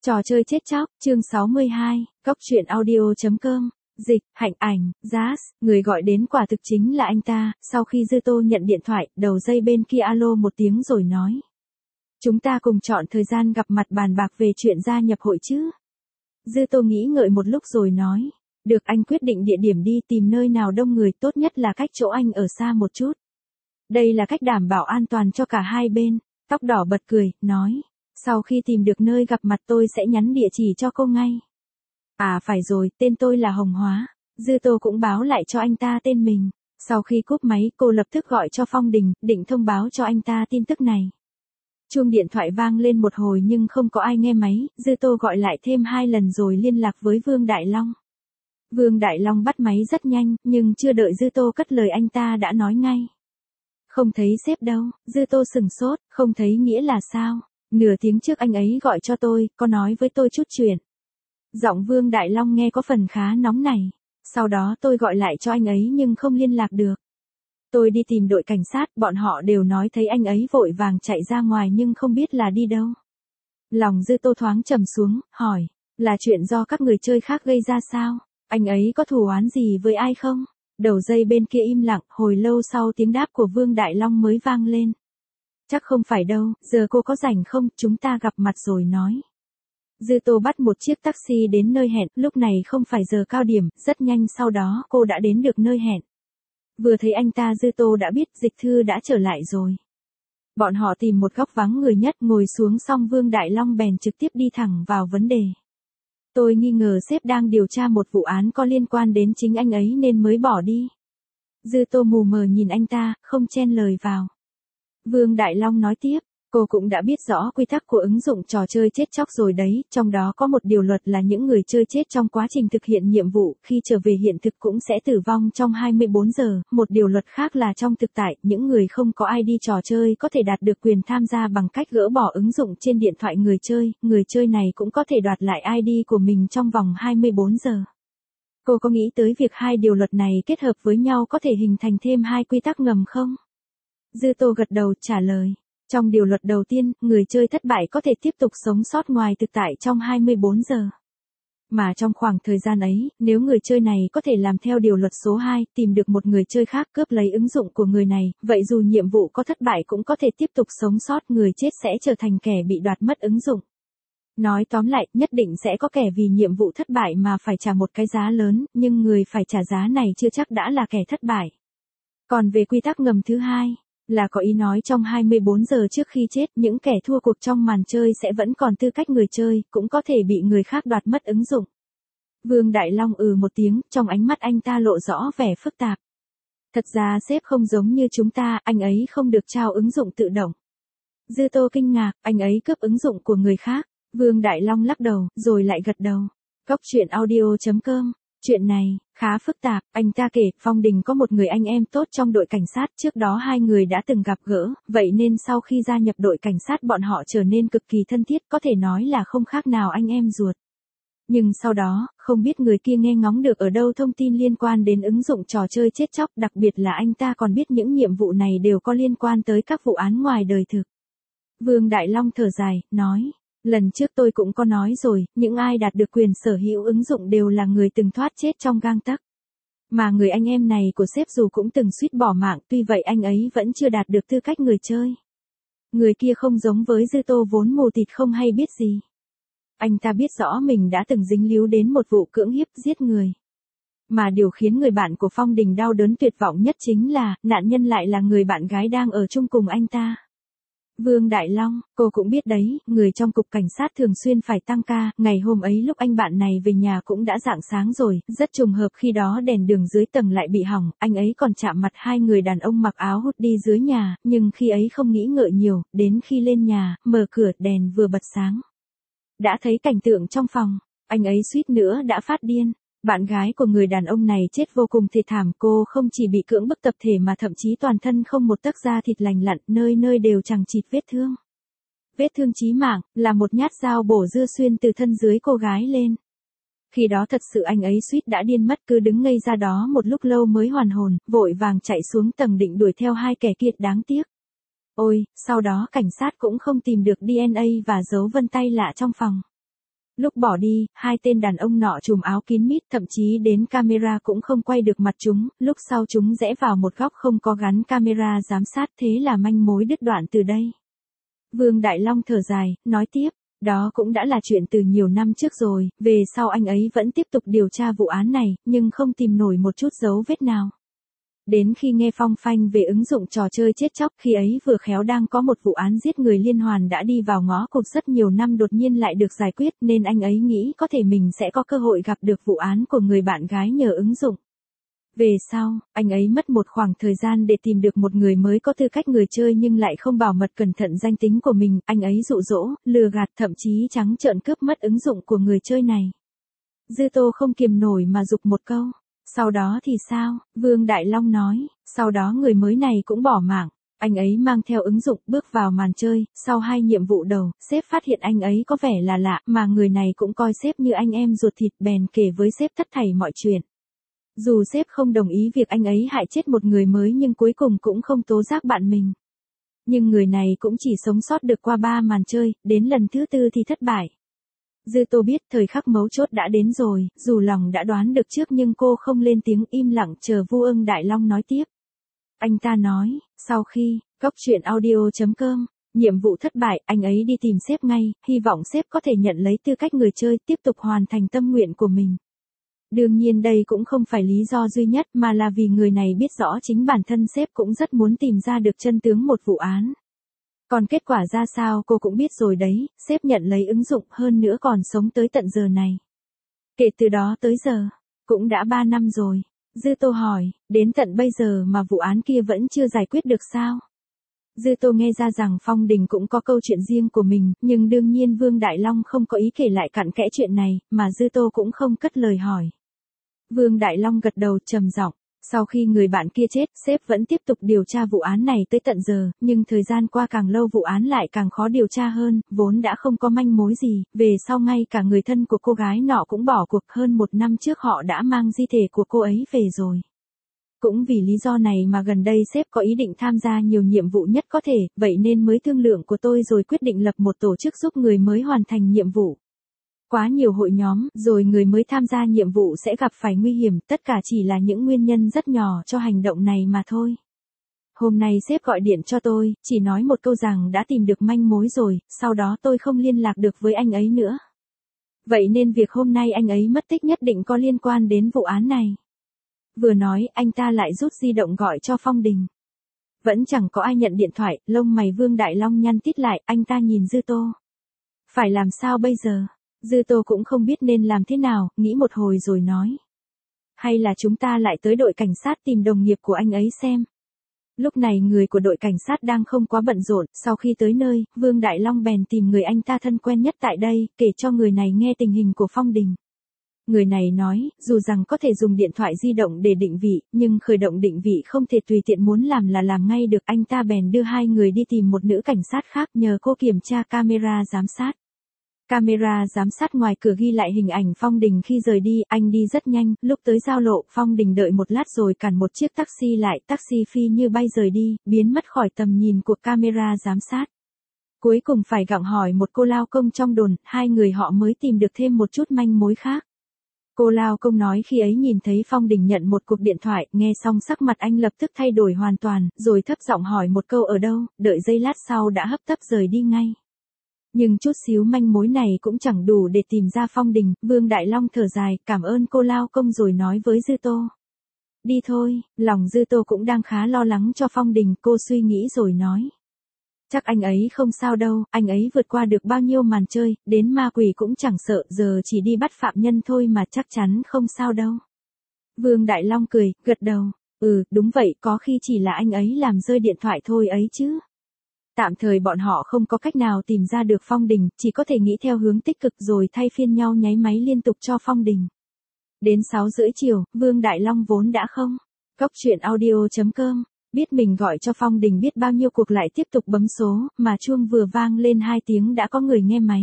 Trò chơi chết chóc, chương 62, Góc truyện audio.com, dịch, Hạnh Ảnh, Jazz, người gọi đến quả thực chính là anh ta, sau khi Dư Tô nhận điện thoại, đầu dây bên kia alo một tiếng rồi nói. Chúng ta cùng chọn thời gian gặp mặt bàn bạc về chuyện gia nhập hội chứ. Dư Tô nghĩ ngợi một lúc rồi nói. Được, anh quyết định địa điểm đi, tìm nơi nào đông người, tốt nhất là cách chỗ anh ở xa một chút. Đây là cách đảm bảo an toàn cho cả hai bên. Tóc đỏ bật cười, nói. Sau khi tìm được nơi gặp mặt tôi sẽ nhắn địa chỉ cho cô ngay. À phải rồi, tên tôi là Hồng Hóa. Dư Tô cũng báo lại cho anh ta tên mình. Sau khi cúp máy, cô lập tức gọi cho Phong Đình, định thông báo cho anh ta tin tức này. Chuông điện thoại vang lên một hồi nhưng không có ai nghe máy, Dư Tô gọi lại thêm 2 lần rồi liên lạc với Vương Đại Long. Vương Đại Long bắt máy rất nhanh, nhưng chưa đợi Dư Tô cất lời anh ta đã nói ngay. Không thấy sếp đâu. Dư Tô sừng sốt, không thấy nghĩa là sao? Nửa tiếng trước anh ấy gọi cho tôi, có nói với tôi chút chuyện. Giọng Vương Đại Long nghe có phần khá nóng nảy. Sau đó tôi gọi lại cho anh ấy nhưng không liên lạc được. Tôi đi tìm đội cảnh sát, bọn họ đều nói thấy anh ấy vội vàng chạy ra ngoài nhưng không biết là đi đâu. Lòng Dư Tô thoáng trầm xuống, hỏi, là chuyện do các người chơi khác gây ra sao? Anh ấy có thù oán gì với ai không? Đầu dây bên kia im lặng, hồi lâu sau tiếng đáp của Vương Đại Long mới vang lên. Chắc không phải đâu, giờ cô có rảnh không, chúng ta gặp mặt rồi nói. Dư Tô bắt một chiếc taxi đến nơi hẹn, lúc này không phải giờ cao điểm, rất nhanh sau đó cô đã đến được nơi hẹn. Vừa thấy anh ta Dư Tô đã biết Dịch Thư đã trở lại rồi. Bọn họ tìm một góc vắng người nhất ngồi xuống xong Vương Đại Long bèn trực tiếp đi thẳng vào vấn đề. Tôi nghi ngờ sếp đang điều tra một vụ án có liên quan đến chính anh ấy nên mới bỏ đi. Dư Tô mù mờ nhìn anh ta, không chen lời vào. Vương Đại Long nói tiếp, cô cũng đã biết rõ quy tắc của ứng dụng trò chơi chết chóc rồi đấy, trong đó có một điều luật là những người chơi chết trong quá trình thực hiện nhiệm vụ, khi trở về hiện thực cũng sẽ tử vong trong 24 giờ, một điều luật khác là trong thực tại, những người không có ID trò chơi có thể đạt được quyền tham gia bằng cách gỡ bỏ ứng dụng trên điện thoại người chơi này cũng có thể đoạt lại ID của mình trong vòng 24 giờ. Cô có nghĩ tới việc hai điều luật này kết hợp với nhau có thể hình thành thêm hai quy tắc ngầm không? Dư Tô gật đầu trả lời. Trong điều luật đầu tiên, người chơi thất bại có thể tiếp tục sống sót ngoài thực tại trong 24 giờ. Mà trong khoảng thời gian ấy, nếu người chơi này có thể làm theo điều luật số 2, tìm được một người chơi khác cướp lấy ứng dụng của người này, vậy dù nhiệm vụ có thất bại cũng có thể tiếp tục sống sót, người chết sẽ trở thành kẻ bị đoạt mất ứng dụng. Nói tóm lại, nhất định sẽ có kẻ vì nhiệm vụ thất bại mà phải trả một cái giá lớn, nhưng người phải trả giá này chưa chắc đã là kẻ thất bại. Còn về quy tắc ngầm thứ hai, là có ý nói trong 24 giờ trước khi chết, những kẻ thua cuộc trong màn chơi sẽ vẫn còn tư cách người chơi, cũng có thể bị người khác đoạt mất ứng dụng. Vương Đại Long một tiếng, trong ánh mắt anh ta lộ rõ vẻ phức tạp. Thật ra sếp không giống như chúng ta, anh ấy không được trao ứng dụng tự động. Dư Tô kinh ngạc, anh ấy cướp ứng dụng của người khác. Vương Đại Long lắc đầu, rồi lại gật đầu. Góc truyện audio.com. Chuyện này, khá phức tạp, anh ta kể, Phong Đình có một người anh em tốt trong đội cảnh sát, trước đó hai người đã từng gặp gỡ, vậy nên sau khi gia nhập đội cảnh sát bọn họ trở nên cực kỳ thân thiết, có thể nói là không khác nào anh em ruột. Nhưng sau đó, không biết người kia nghe ngóng được ở đâu thông tin liên quan đến ứng dụng trò chơi chết chóc, đặc biệt là anh ta còn biết những nhiệm vụ này đều có liên quan tới các vụ án ngoài đời thực. Vương Đại Long thở dài, nói. Lần trước tôi cũng có nói rồi, những ai đạt được quyền sở hữu ứng dụng đều là người từng thoát chết trong gang tấc. Mà người anh em này của sếp dù cũng từng suýt bỏ mạng, tuy vậy anh ấy vẫn chưa đạt được tư cách người chơi. Người kia không giống với Dư Tô vốn mù tịt không hay biết gì. Anh ta biết rõ mình đã từng dính líu đến một vụ cưỡng hiếp giết người. Mà điều khiến người bạn của Phong Đình đau đớn tuyệt vọng nhất chính là, nạn nhân lại là người bạn gái đang ở chung cùng anh ta. Vương Đại Long, cô cũng biết đấy, người trong cục cảnh sát thường xuyên phải tăng ca, ngày hôm ấy lúc anh bạn này về nhà cũng đã rạng sáng rồi, rất trùng hợp khi đó đèn đường dưới tầng lại bị hỏng, anh ấy còn chạm mặt hai người đàn ông mặc áo hoodie dưới nhà, nhưng khi ấy không nghĩ ngợi nhiều, đến khi lên nhà, mở cửa đèn vừa bật sáng. Đã thấy cảnh tượng trong phòng, anh ấy suýt nữa đã phát điên. Bạn gái của người đàn ông này chết vô cùng thê thảm, cô không chỉ bị cưỡng bức tập thể mà thậm chí toàn thân không một tấc da thịt lành lặn, nơi nơi đều chằng chịt vết thương. Vết thương chí mạng, là một nhát dao bổ dưa xuyên từ thân dưới cô gái lên. Khi đó thật sự anh ấy suýt đã điên mất, cứ đứng ngây ra đó một lúc lâu mới hoàn hồn, vội vàng chạy xuống tầng định đuổi theo hai kẻ kia, đáng tiếc. Ôi, sau đó cảnh sát cũng không tìm được DNA và dấu vân tay lạ trong phòng. Lúc bỏ đi, hai tên đàn ông nọ trùm áo kín mít, thậm chí đến camera cũng không quay được mặt chúng, lúc sau chúng rẽ vào một góc không có gắn camera giám sát, thế là manh mối đứt đoạn từ đây. Vương Đại Long thở dài, nói tiếp, đó cũng đã là chuyện từ nhiều năm trước rồi, về sau anh ấy vẫn tiếp tục điều tra vụ án này, nhưng không tìm nổi một chút dấu vết nào. Đến khi nghe phong phanh về ứng dụng trò chơi chết chóc, khi ấy vừa khéo đang có một vụ án giết người liên hoàn đã đi vào ngõ cụt rất nhiều năm đột nhiên lại được giải quyết, nên anh ấy nghĩ có thể mình sẽ có cơ hội gặp được vụ án của người bạn gái nhờ ứng dụng. Về sau, anh ấy mất một khoảng thời gian để tìm được một người mới có tư cách người chơi nhưng lại không bảo mật cẩn thận danh tính của mình, anh ấy dụ dỗ, lừa gạt, thậm chí trắng trợn cướp mất ứng dụng của người chơi này. Dư Tô không kiềm nổi mà giục một câu. Sau đó thì sao? Vương Đại Long nói, sau đó người mới này cũng bỏ mạng. Anh ấy mang theo ứng dụng bước vào màn chơi, sau 2 nhiệm vụ đầu, sếp phát hiện anh ấy có vẻ là lạ, mà người này cũng coi sếp như anh em ruột thịt, bèn kể với sếp tất thảy mọi chuyện. Dù sếp không đồng ý việc anh ấy hại chết một người mới nhưng cuối cùng cũng không tố giác bạn mình. Nhưng người này cũng chỉ sống sót được qua 3 màn chơi, đến lần thứ 4 thì thất bại. Dư Tô biết thời khắc mấu chốt đã đến rồi, dù lòng đã đoán được trước nhưng cô không lên tiếng, im lặng chờ Vương Đại Long nói tiếp. Anh ta nói, sau khi, coctruyện.audio.com, nhiệm vụ thất bại, anh ấy đi tìm sếp ngay, hy vọng sếp có thể nhận lấy tư cách người chơi, tiếp tục hoàn thành tâm nguyện của mình. Đương nhiên đây cũng không phải lý do duy nhất mà là vì người này biết rõ chính bản thân sếp cũng rất muốn tìm ra được chân tướng một vụ án. Còn kết quả ra sao cô cũng biết rồi đấy, sếp nhận lấy ứng dụng hơn nữa còn sống tới tận giờ này. Kể từ đó tới giờ, cũng đã 3 năm rồi. Dư Tô hỏi, đến tận bây giờ mà vụ án kia vẫn chưa giải quyết được sao? Dư Tô nghe ra rằng Phong Đình cũng có câu chuyện riêng của mình, nhưng đương nhiên Vương Đại Long không có ý kể lại cặn kẽ chuyện này, mà Dư Tô cũng không cất lời hỏi. Vương Đại Long gật đầu trầm giọng. Sau khi người bạn kia chết, sếp vẫn tiếp tục điều tra vụ án này tới tận giờ, nhưng thời gian qua càng lâu vụ án lại càng khó điều tra hơn, vốn đã không có manh mối gì, về sau ngay cả người thân của cô gái nọ cũng bỏ cuộc, hơn 1 năm trước họ đã mang di thể của cô ấy về rồi. Cũng vì lý do này mà gần đây sếp có ý định tham gia nhiều nhiệm vụ nhất có thể, vậy nên mới thương lượng của tôi rồi quyết định lập một tổ chức giúp người mới hoàn thành nhiệm vụ. Quá nhiều hội nhóm, rồi người mới tham gia nhiệm vụ sẽ gặp phải nguy hiểm, tất cả chỉ là những nguyên nhân rất nhỏ cho hành động này mà thôi. Hôm nay sếp gọi điện cho tôi, chỉ nói một câu rằng đã tìm được manh mối rồi, sau đó tôi không liên lạc được với anh ấy nữa. Vậy nên việc hôm nay anh ấy mất tích nhất định có liên quan đến vụ án này. Vừa nói, anh ta lại rút di động gọi cho Phong Đình. Vẫn chẳng có ai nhận điện thoại, lông mày Vương Đại Long nhăn tít lại, anh ta nhìn Dư Tô. Phải làm sao bây giờ? Dư Tô cũng không biết nên làm thế nào, nghĩ một hồi rồi nói. Hay là chúng ta lại tới đội cảnh sát tìm đồng nghiệp của anh ấy xem. Lúc này người của đội cảnh sát đang không quá bận rộn, sau khi tới nơi, Vương Đại Long bèn tìm người anh ta thân quen nhất tại đây, kể cho người này nghe tình hình của Phong Đình. Người này nói, dù rằng có thể dùng điện thoại di động để định vị, nhưng khởi động định vị không thể tùy tiện muốn làm là làm ngay được, anh ta bèn đưa 2 người đi tìm một nữ cảnh sát khác nhờ cô kiểm tra camera giám sát. Camera giám sát ngoài cửa ghi lại hình ảnh Phong Đình khi rời đi, anh đi rất nhanh, lúc tới giao lộ, Phong Đình đợi một lát rồi cản một chiếc taxi lại, taxi phi như bay rời đi, biến mất khỏi tầm nhìn của camera giám sát. Cuối cùng phải gặng hỏi một cô lao công trong đồn, 2 người họ mới tìm được thêm một chút manh mối khác. Cô lao công nói khi ấy nhìn thấy Phong Đình nhận một cuộc điện thoại, nghe xong sắc mặt anh lập tức thay đổi hoàn toàn, rồi thấp giọng hỏi một câu ở đâu, đợi giây lát sau đã hấp tấp rời đi ngay. Nhưng chút xíu manh mối này cũng chẳng đủ để tìm ra Phong Đình, Vương Đại Long thở dài, cảm ơn cô lao công rồi nói với Dư Tô. Đi thôi, lòng Dư Tô cũng đang khá lo lắng cho Phong Đình, cô suy nghĩ rồi nói. Chắc anh ấy không sao đâu, anh ấy vượt qua được bao nhiêu màn chơi, đến ma quỷ cũng chẳng sợ, giờ chỉ đi bắt phạm nhân thôi mà chắc chắn không sao đâu. Vương Đại Long cười, gật đầu, đúng vậy, có khi chỉ là anh ấy làm rơi điện thoại thôi ấy chứ. Tạm thời bọn họ không có cách nào tìm ra được Phong Đình, chỉ có thể nghĩ theo hướng tích cực rồi thay phiên nhau nháy máy liên tục cho Phong Đình. Đến 6:30 chiều, Vương Đại Long vốn đã không. coctruyện.audio.com, biết mình gọi cho Phong Đình biết bao nhiêu cuộc lại tiếp tục bấm số, mà chuông vừa vang lên 2 tiếng đã có người nghe máy.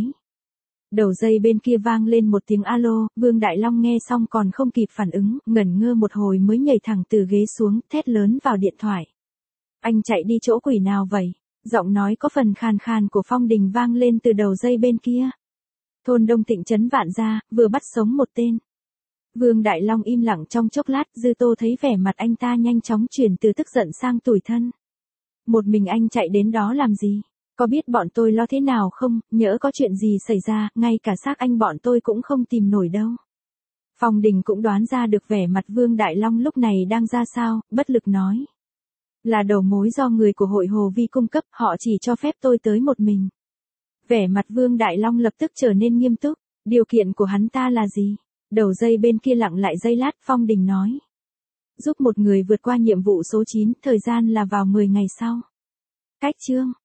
Đầu dây bên kia vang lên một tiếng alo, Vương Đại Long nghe xong còn không kịp phản ứng, ngẩn ngơ một hồi mới nhảy thẳng từ ghế xuống, thét lớn vào điện thoại. Anh chạy đi chỗ quỷ nào vậy? Giọng nói có phần khàn khàn của Phong Đình vang lên từ đầu dây bên kia. Thôn Đông Tịnh trấn Vạn Gia, vừa bắt sống một tên. Vương Đại Long im lặng trong chốc lát, Dư Tô thấy vẻ mặt anh ta nhanh chóng chuyển từ tức giận sang tủi thân. Một mình anh chạy đến đó làm gì? Có biết bọn tôi lo thế nào không, nhỡ có chuyện gì xảy ra, ngay cả xác anh bọn tôi cũng không tìm nổi đâu. Phong Đình cũng đoán ra được vẻ mặt Vương Đại Long lúc này đang ra sao, bất lực nói. Là đầu mối do người của hội Hồ Vi cung cấp, họ chỉ cho phép tôi tới một mình. Vẻ mặt Vương Đại Long lập tức trở nên nghiêm túc, điều kiện của hắn ta là gì? Đầu dây bên kia lặng lại giây lát, Phong Đình nói. Giúp một người vượt qua nhiệm vụ số 9, thời gian là vào 10 ngày sau. Cách chương